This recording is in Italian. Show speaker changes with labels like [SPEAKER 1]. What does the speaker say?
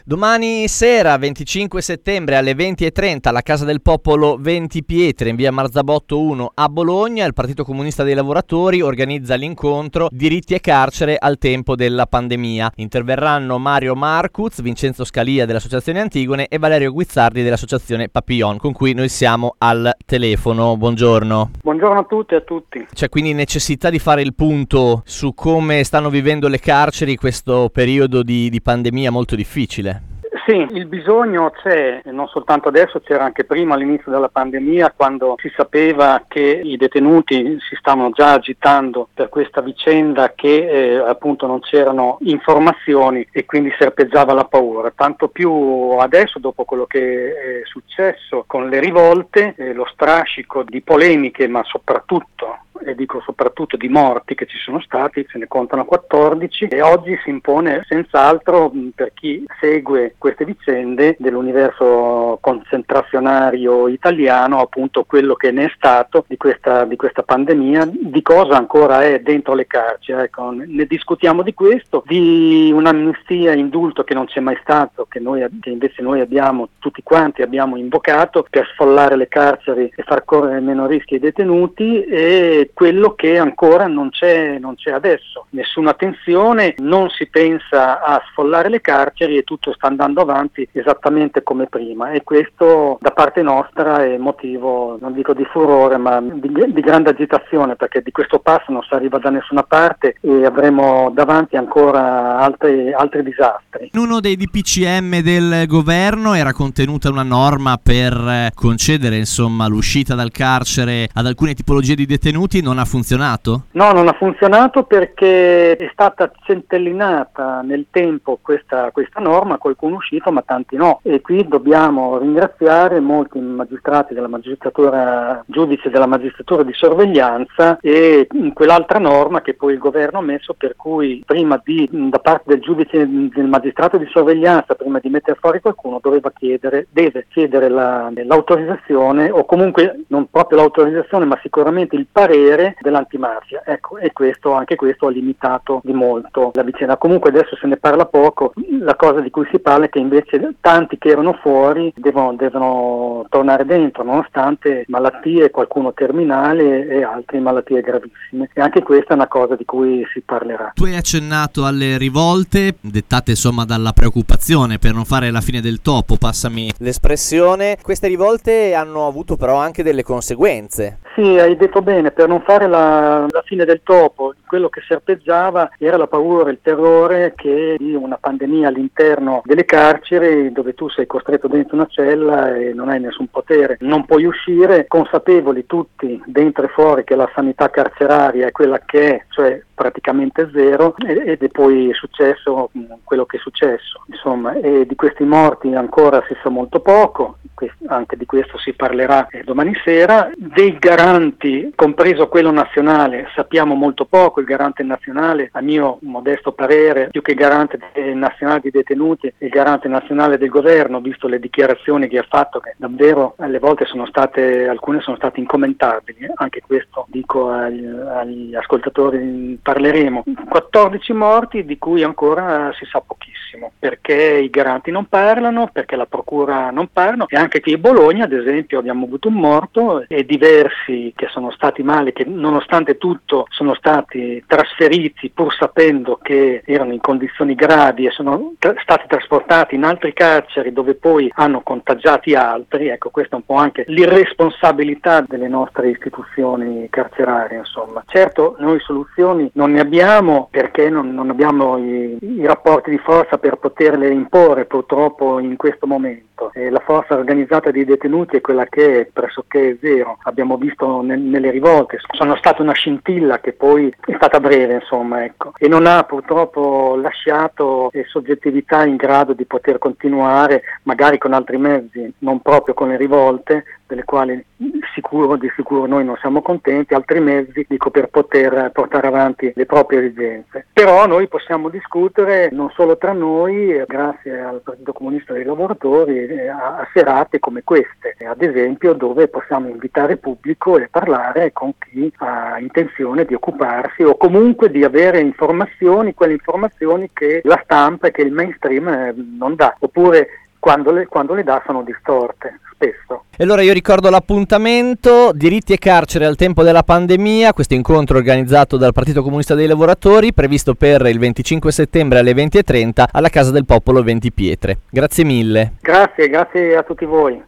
[SPEAKER 1] Domani sera, 25 settembre, alle 20:30, alla Casa del Popolo 20 Pietre, in via Marzabotto 1 a Bologna, il Partito Comunista dei Lavoratori organizza l'incontro Diritti e Carcere al tempo della pandemia. Interverranno Mario Marcuz, Vincenzo Scalia dell'Associazione Antigone e Valerio Guizzardi dell'Associazione Papillon, con cui noi siamo al telefono. Buongiorno.
[SPEAKER 2] Buongiorno a tutti e a tutti.
[SPEAKER 1] C'è quindi necessità di fare il punto su come stanno vivendo le carceri questo periodo di pandemia molto difficile.
[SPEAKER 2] Sì, il bisogno c'è, non soltanto adesso, c'era anche prima all'inizio della pandemia, quando si sapeva che i detenuti si stavano già agitando per questa vicenda, che appunto non c'erano informazioni e quindi serpeggiava la paura. Tanto più adesso, dopo quello che è successo con le rivolte, lo strascico di polemiche, ma soprattutto di morti che ci sono stati, se ne contano 14, e oggi si impone senz'altro, per chi segue queste vicende dell'universo concentrazionario italiano, appunto quello che ne è stato di questa pandemia, di cosa ancora è dentro le carceri. Ecco, ne discutiamo di questo, di un'amnistia, indulto che non c'è mai stato, che invece noi abbiamo, tutti quanti abbiamo invocato per sfollare le carceri e far correre meno rischi ai detenuti, e quello che ancora non c'è adesso. Nessuna tensione, non si pensa a sfollare le carceri e tutto sta andando avanti esattamente come prima, e questo da parte nostra è motivo, non dico di furore, ma di grande agitazione, perché di questo passo non si arriva da nessuna parte e avremo davanti ancora altri disastri.
[SPEAKER 1] In uno dei DPCM del governo era contenuta una norma per concedere l'uscita dal carcere ad alcune tipologie di detenuti. Non ha funzionato?
[SPEAKER 2] No, non ha funzionato perché è stata centellinata nel tempo questa norma, qualcuno è uscito ma tanti no, e qui dobbiamo ringraziare molti magistrati della magistratura, giudici della magistratura di sorveglianza, e quell'altra norma che poi il governo ha messo, per cui da parte del giudice, del magistrato di sorveglianza, prima di mettere fuori qualcuno deve chiedere l'autorizzazione, o comunque non proprio l'autorizzazione ma sicuramente il parere dell'antimafia. Ecco, e anche questo ha limitato di molto la vicenda. Comunque adesso se ne parla poco, la cosa di cui si parla è che invece tanti che erano fuori devono tornare dentro, nonostante malattie, qualcuno terminale e altre malattie gravissime, e anche questa è una cosa di cui si parlerà.
[SPEAKER 1] Tu hai accennato alle rivolte, dettate dalla preoccupazione per non fare la fine del topo, passami l'espressione. Queste rivolte hanno avuto però anche delle conseguenze.
[SPEAKER 2] Sì, hai detto bene, per non fare la fine del topo, quello che serpeggiava era la paura, il terrore che di una pandemia all'interno delle carceri, dove tu sei costretto dentro una cella e non hai nessun potere, non puoi uscire, consapevoli tutti dentro e fuori che la sanità carceraria è quella che è, cioè praticamente zero, ed è poi successo quello che è successo. Insomma, e di questi morti ancora si sa molto poco, anche di questo si parlerà domani sera. Dei garanti, compreso quello nazionale, sappiamo molto poco. Il garante nazionale, a mio modesto parere, più che garante nazionale di detenuti, è il garante nazionale del governo, visto le dichiarazioni che ha fatto, che davvero alle volte alcune sono state incommentabili. Anche questo dico agli ascoltatori, parleremo. 14 morti di cui ancora si sa pochissimo, perché i garanti non parlano, perché la procura non parla, e anche qui a Bologna ad esempio abbiamo avuto un morto, e diversi che sono stati male, che nonostante tutto sono stati trasferiti pur sapendo che erano in condizioni gravi, e sono stati trasportati in altri carceri dove poi hanno contagiati altri. Ecco, questa è un po' anche l'irresponsabilità delle nostre istituzioni carcerarie, insomma. Certo, noi soluzioni non ne abbiamo, perché non abbiamo i rapporti di forza per poterle imporre, purtroppo, in questo momento. La forza organizzata dei detenuti è quella che è pressoché zero. Abbiamo visto nelle rivolte, sono stata una scintilla che poi è stata breve, insomma, ecco, e non ha purtroppo lasciato soggettività in grado di poter continuare, magari con altri mezzi, non proprio con le rivolte, delle quali di sicuro noi non siamo contenti, altri mezzi per poter portare avanti le proprie esigenze. Però noi possiamo discutere non solo tra noi, grazie al Partito Comunista dei Lavoratori, a serate come queste, ad esempio, dove possiamo invitare pubblico e parlare con chi ha intenzione di occuparsi o comunque di avere informazioni, quelle informazioni che la stampa e che il mainstream non dà, oppure quando le dà sono distorte, spesso.
[SPEAKER 1] E allora io ricordo l'appuntamento, diritti e carcere al tempo della pandemia, questo incontro organizzato dal Partito Comunista dei Lavoratori, previsto per il 25 settembre alle 20:30 alla Casa del Popolo 20 Pietre. Grazie mille.
[SPEAKER 2] Grazie a tutti voi.